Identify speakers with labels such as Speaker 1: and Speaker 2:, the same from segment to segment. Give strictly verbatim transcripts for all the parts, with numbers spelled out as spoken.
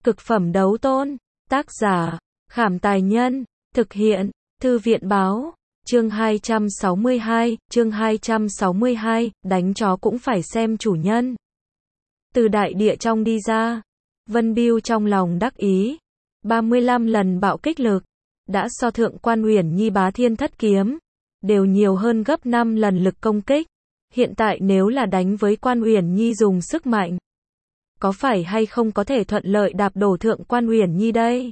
Speaker 1: Cực phẩm đấu tôn. Tác giả, Khảm Tài Nhân. Thực hiện, Thư viện Báo. Chương hai trăm sáu mươi hai, chương hai trăm sáu mươi hai, đánh chó cũng phải xem chủ nhân. Từ đại địa trong đi ra, Vân Bưu trong lòng đắc ý. ba mươi lăm lần bạo kích lực, đã so thượng quan Uyển Nhi bá thiên thất kiếm, đều nhiều hơn gấp năm lần lực công kích. Hiện tại nếu là đánh với quan Uyển Nhi dùng sức mạnh, có phải hay không có thể thuận lợi đạp đổ thượng quan Uyển Nhi đây?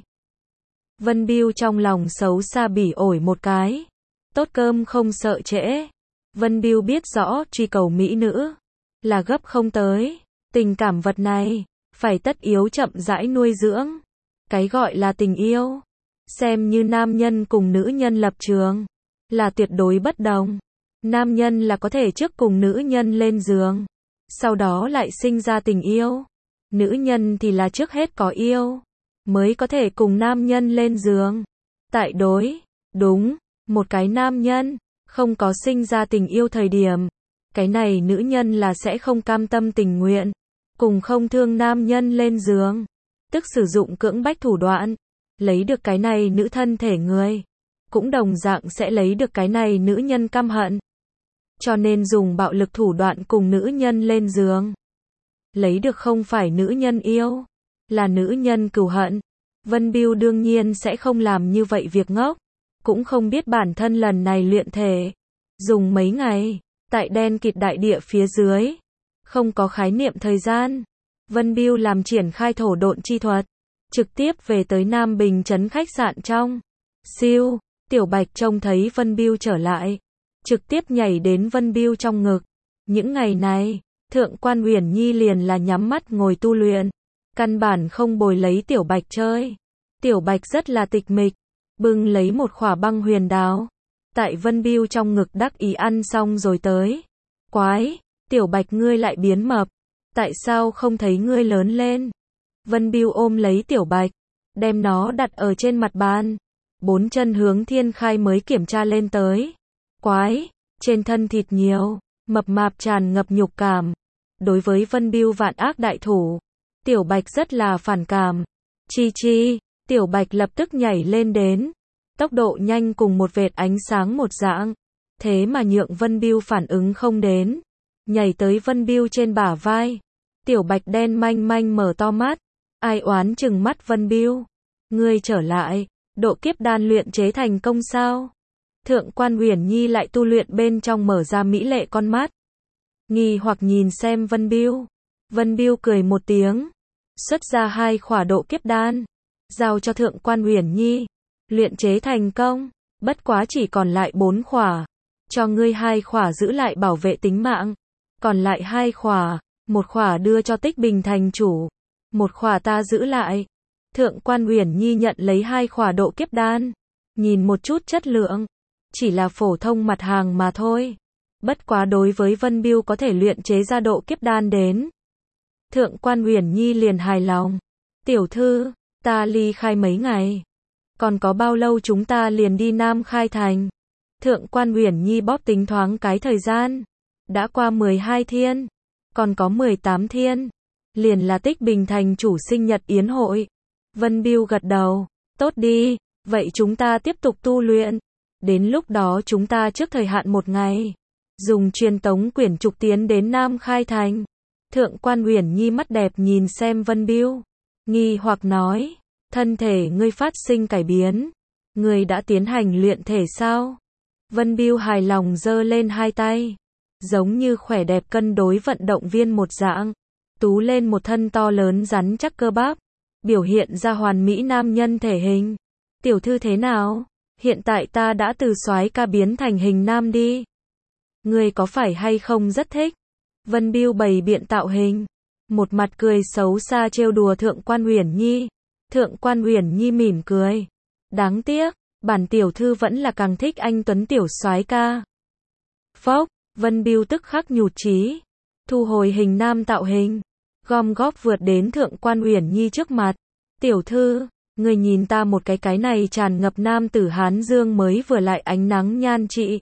Speaker 1: Vân Bưu trong lòng xấu xa bỉ ổi một cái. Tốt cơm không sợ trễ. Vân Bưu biết rõ truy cầu mỹ nữ là gấp không tới. Tình cảm vật này phải tất yếu chậm rãi nuôi dưỡng. Cái gọi là tình yêu, xem như nam nhân cùng nữ nhân lập trường, là tuyệt đối bất đồng. Nam nhân là có thể trước cùng nữ nhân lên giường, sau đó lại sinh ra tình yêu. Nữ nhân thì là trước hết có yêu, mới có thể cùng nam nhân lên giường. Tại đối, đúng, một cái nam nhân không có sinh ra tình yêu thời điểm, cái này nữ nhân là sẽ không cam tâm tình nguyện cùng không thương nam nhân lên giường, tức sử dụng cưỡng bách thủ đoạn lấy được cái này nữ thân thể người, cũng đồng dạng sẽ lấy được cái này nữ nhân căm hận. Cho nên dùng bạo lực thủ đoạn cùng nữ nhân lên giường, lấy được không phải nữ nhân yêu, là nữ nhân cừu hận. Vân Bưu đương nhiên sẽ không làm như vậy việc ngốc, cũng không biết bản thân lần này luyện thể dùng mấy ngày, tại đen kịt đại địa phía dưới, không có khái niệm thời gian. Vân Bưu làm triển khai thổ độn chi thuật, trực tiếp về tới Nam Bình trấn khách sạn trong. Siêu, Tiểu Bạch trông thấy Vân Bưu trở lại, trực tiếp nhảy đến Vân Bưu trong ngực. Những ngày này, thượng quan Uyển Nhi liền là nhắm mắt ngồi tu luyện, căn bản không bồi lấy Tiểu Bạch chơi. Tiểu Bạch rất là tịch mịch, bưng lấy một khỏa băng huyền đào, tại Vân Bưu trong ngực đắc ý ăn xong rồi tới. Quái, Tiểu Bạch ngươi lại biến mập, tại sao không thấy ngươi lớn lên? Vân Bưu ôm lấy Tiểu Bạch, đem nó đặt ở trên mặt bàn, bốn chân hướng thiên khai mới kiểm tra lên tới. Quái, trên thân thịt nhiều, mập mạp tràn ngập nhục cảm. Đối với Vân Bưu vạn ác đại thủ, Tiểu Bạch rất là phản cảm. Chi chi, Tiểu Bạch lập tức nhảy lên đến, tốc độ nhanh cùng một vệt ánh sáng một dạng, thế mà nhượng Vân Bưu phản ứng không đến, nhảy tới Vân Bưu trên bả vai. Tiểu Bạch đen manh manh mở to mắt, ai oán chừng mắt Vân Bưu. Ngươi trở lại, độ kiếp đan luyện chế thành công sao? Thượng quan Uyển Nhi lại tu luyện bên trong mở ra mỹ lệ con mắt, nghi hoặc nhìn xem Vân Bưu. Vân Bưu cười một tiếng, xuất ra hai khỏa độ kiếp đan, giao cho thượng quan Uyển Nhi. Luyện chế thành công, bất quá chỉ còn lại bốn khỏa, cho ngươi hai khỏa giữ lại bảo vệ tính mạng, còn lại hai khỏa, một khỏa đưa cho Tích Bình thành chủ, một khỏa ta giữ lại. Thượng quan Uyển Nhi nhận lấy hai khỏa độ kiếp đan, nhìn một chút chất lượng, chỉ là phổ thông mặt hàng mà thôi. Bất quá đối với Vân Bưu có thể luyện chế ra độ kiếp đan đến, thượng quan Uyển Nhi liền hài lòng. Tiểu thư, ta ly khai mấy ngày, còn có bao lâu chúng ta liền đi Nam Khai thành? Thượng quan Uyển Nhi bóp tính thoáng cái thời gian, đã qua mười hai thiên, còn có mười tám thiên, liền là Tích Bình thành chủ sinh nhật yến hội. Vân Bưu gật đầu, tốt đi, vậy chúng ta tiếp tục tu luyện, đến lúc đó chúng ta trước thời hạn một ngày, dùng truyền tống quyển trục tiến đến Nam Khai thành. Thượng quan Uyển Nhi mắt đẹp nhìn xem Vân Bưu, nghi hoặc nói, thân thể ngươi phát sinh cải biến, ngươi đã tiến hành luyện thể sao? Vân Bưu hài lòng giơ lên hai tay, giống như khỏe đẹp cân đối vận động viên một dạng, tú lên một thân to lớn rắn chắc cơ bắp, biểu hiện ra hoàn mỹ nam nhân thể hình. Tiểu thư thế nào? Hiện tại ta đã từ soái ca biến thành hình nam đi. Ngươi có phải hay không rất thích? Vân Bưu bày biện tạo hình, một mặt cười xấu xa trêu đùa thượng quan Uyển Nhi. Thượng quan Uyển Nhi mỉm cười, đáng tiếc, bản tiểu thư vẫn là càng thích anh tuấn tiểu soái ca. Phốc, Vân Bưu tức khắc nhụt chí, thu hồi hình nam tạo hình, gom góp vượt đến thượng quan Uyển Nhi trước mặt. Tiểu thư, người nhìn ta một cái, cái này tràn ngập nam tử hán dương mới vừa lại ánh nắng nhan trị,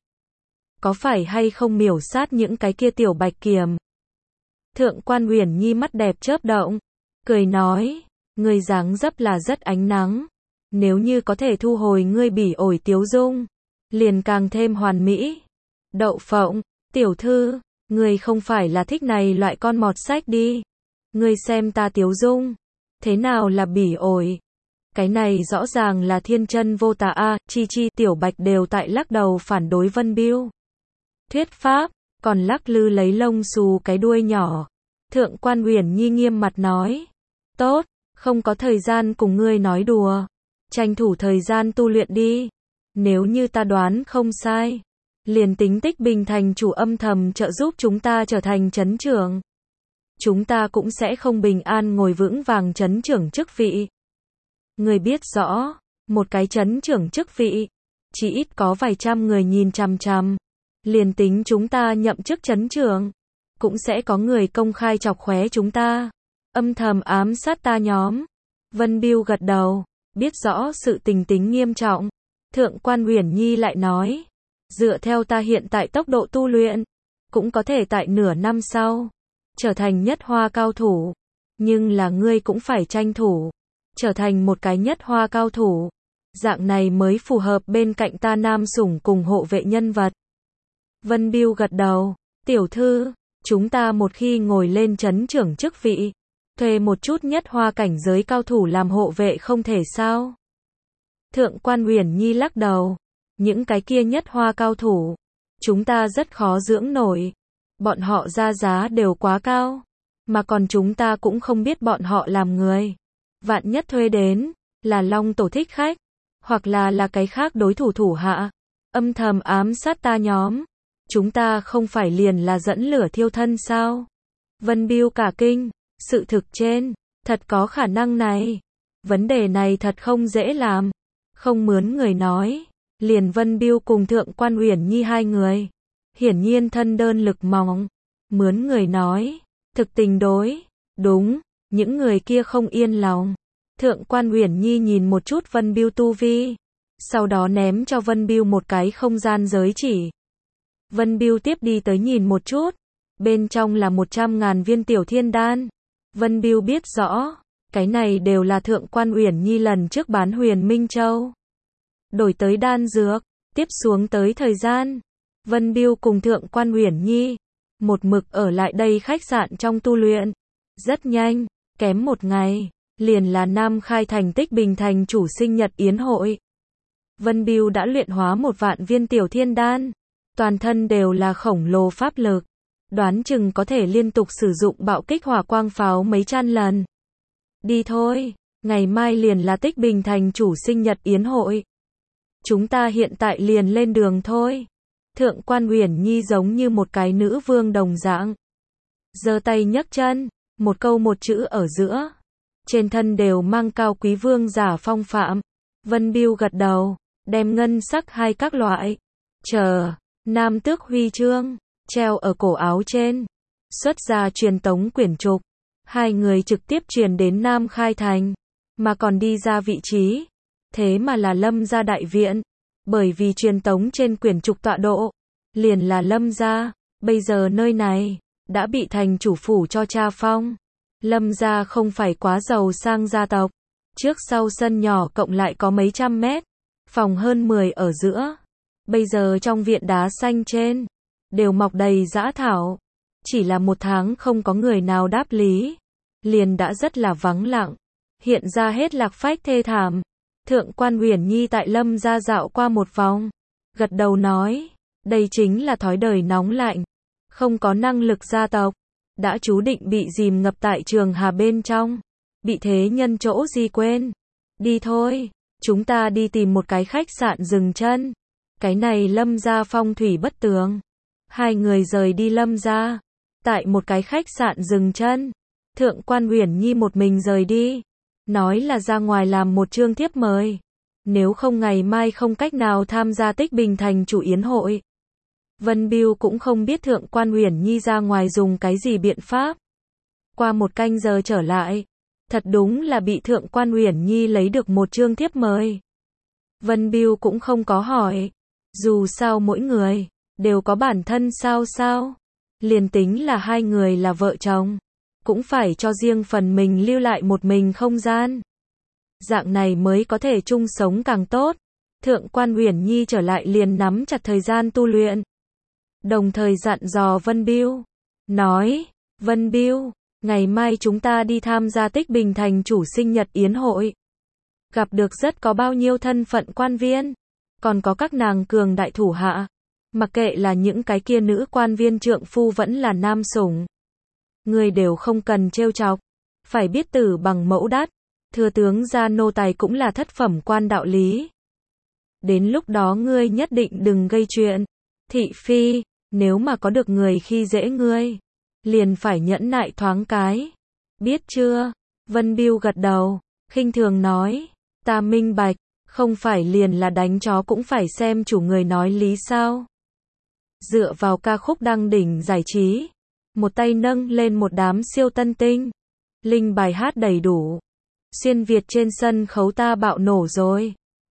Speaker 1: có phải hay không miểu sát những cái kia tiểu bạch kiểm? Thượng quan Uyển Nhi mắt đẹp chớp động, cười nói, Ngươi dáng dấp là rất ánh nắng. Nếu như có thể thu hồi ngươi bỉ ổi tiếu dung, liền càng thêm hoàn mỹ. Đậu phộng, tiểu thư, ngươi không phải là thích này loại con mọt sách đi. Ngươi xem ta tiếu dung, thế nào là bỉ ổi? Cái này rõ ràng là thiên chân vô tà a. Chi Chi, Tiểu Bạch đều tại lắc đầu phản đối Vân Biêu thuyết pháp, còn lắc lư lấy lông xù cái đuôi nhỏ. Thượng quan Uyển Nhi nghiêm mặt nói, tốt, không có thời gian cùng ngươi nói đùa, tranh thủ thời gian tu luyện đi. Nếu như ta đoán không sai, liền tính Tích Bình thành chủ âm thầm trợ giúp chúng ta trở thành trấn trưởng, chúng ta cũng sẽ không bình an ngồi vững vàng trấn trưởng chức vị. Người biết rõ, một cái trấn trưởng chức vị, chỉ ít có vài trăm người nhìn chằm chằm. Liền tính chúng ta nhậm chức trấn trưởng, cũng sẽ có người công khai chọc khóe chúng ta, âm thầm ám sát ta nhóm. Vân Biêu gật đầu, biết rõ sự tình tính nghiêm trọng. Thượng quan Uyển Nhi lại nói, dựa theo ta hiện tại tốc độ tu luyện, cũng có thể tại nửa năm sau trở thành nhất hoa cao thủ. Nhưng là ngươi cũng phải tranh thủ trở thành một cái nhất hoa cao thủ, dạng này mới phù hợp bên cạnh ta nam sủng cùng hộ vệ nhân vật. Vân Biêu gật đầu, tiểu thư, chúng ta một khi ngồi lên trấn trưởng chức vị, thuê một chút nhất hoa cảnh giới cao thủ làm hộ vệ không thể sao? Thượng quan Uyển Nhi lắc đầu, những cái kia nhất hoa cao thủ, chúng ta rất khó dưỡng nổi, bọn họ ra giá đều quá cao, mà còn chúng ta cũng không biết bọn họ làm người. Vạn nhất thuê đến, là Long Tổ thích khách, hoặc là là cái khác đối thủ thủ hạ, âm thầm ám sát ta nhóm, chúng ta không phải liền là dẫn lửa thiêu thân sao? Vân Biêu cả kinh, sự thực trên, thật có khả năng này. Vấn đề này thật không dễ làm. Không mướn người nói, liền Vân Biêu cùng Thượng quan Uyển Nhi hai người, hiển nhiên thân đơn lực mỏng. Mướn người nói, thực tình đối, đúng, những người kia không yên lòng. Thượng quan Uyển Nhi nhìn một chút Vân Biêu tu vi, sau đó ném cho Vân Biêu một cái không gian giới chỉ. Vân Biêu tiếp đi tới nhìn một chút, bên trong là một trăm ngàn viên tiểu thiên đan. Vân Biêu biết rõ, cái này đều là Thượng quan Uyển Nhi lần trước bán Huyền Minh Châu đổi tới đan dược. Tiếp xuống tới thời gian, Vân Biêu cùng Thượng quan Uyển Nhi một mực ở lại đây khách sạn trong tu luyện. Rất nhanh, kém một ngày, liền là Nam Khai thành Tích Bình thành chủ sinh nhật yến hội. Vân Biêu đã luyện hóa một vạn viên tiểu thiên đan, toàn thân đều là khổng lồ pháp lực, đoán chừng có thể liên tục sử dụng bạo kích hỏa quang pháo mấy trăm lần. Đi thôi, ngày mai liền là Tích Bình thành chủ sinh nhật yến hội. Chúng ta hiện tại liền lên đường thôi. Thượng quan Uyển Nhi giống như một cái nữ vương đồng dạng, giơ tay nhấc chân, một câu một chữ ở giữa, trên thân đều mang cao quý vương giả phong phạm. Vân Biêu gật đầu, đem ngân sắc hai các loại chờ nam tước huy chương treo ở cổ áo trên, xuất ra truyền tống quyển trục. Hai người trực tiếp truyền đến Nam Khai thành, mà còn đi ra vị trí, thế mà là Lâm gia đại viện, bởi vì truyền tống trên quyển trục tọa độ, liền là Lâm gia. Bây giờ nơi này đã bị thành chủ phủ cho cha phong. Lâm gia không phải quá giàu sang gia tộc, trước sau sân nhỏ cộng lại có mấy trăm mét, phòng hơn mười ở giữa. Bây giờ trong viện đá xanh trên đều mọc đầy dã thảo, chỉ là một tháng không có người nào đáp lý, liền đã rất là vắng lặng, hiện ra hết lạc phách thê thảm. Thượng quan Uyển Nhi tại Lâm gia dạo qua một vòng, gật đầu nói, đây chính là thói đời nóng lạnh, không có năng lực gia tộc, đã chú định bị dìm ngập tại Trường Hà bên trong, bị thế nhân chỗ gì quên. Đi thôi, chúng ta đi tìm một cái khách sạn dừng chân. Cái này Lâm gia phong thủy bất tường. Hai người rời đi Lâm gia, tại một cái khách sạn dừng chân. Thượng quan Uyển Nhi một mình rời đi, nói là ra ngoài làm một chương thiếp mời, nếu không ngày mai không cách nào tham gia Tích Bình thành chủ yến hội. Vân Biêu cũng không biết Thượng quan Uyển Nhi ra ngoài dùng cái gì biện pháp. Qua một canh giờ trở lại, thật đúng là bị Thượng quan Uyển Nhi lấy được một chương thiếp mời. Vân Biêu cũng không có hỏi, dù sao mỗi người đều có bản thân sao sao, liền tính là hai người là vợ chồng, cũng phải cho riêng phần mình lưu lại một mình không gian. Dạng này mới có thể chung sống càng tốt. Thượng quan Uyển Nhi trở lại liền nắm chặt thời gian tu luyện. Đồng thời dặn dò Vân Biêu. Nói, Vân Biêu, ngày mai chúng ta đi tham gia Tích Bình thành chủ sinh nhật yến hội. Gặp được rất có bao nhiêu thân phận quan viên. Còn có các nàng cường đại thủ hạ. Mặc kệ là những cái kia nữ quan viên trượng phu vẫn là nam sủng. Người đều không cần trêu chọc. Phải biết tử bằng mẫu đắt. Thừa tướng gia nô tài cũng là thất phẩm quan đạo lý. Đến lúc đó ngươi nhất định đừng gây chuyện. Thị phi, nếu mà có được người khi dễ ngươi, liền phải nhẫn nại thoáng cái. Biết chưa? Vân Biêu gật đầu, khinh thường nói. Ta minh bạch, không phải liền là đánh chó cũng phải xem chủ người nói lý sao. Dựa vào ca khúc đăng đỉnh giải trí. Một tay nâng lên một đám siêu tân tinh. Linh bài hát đầy đủ. Xuyên Việt trên sân khấu ta bạo nổ rồi.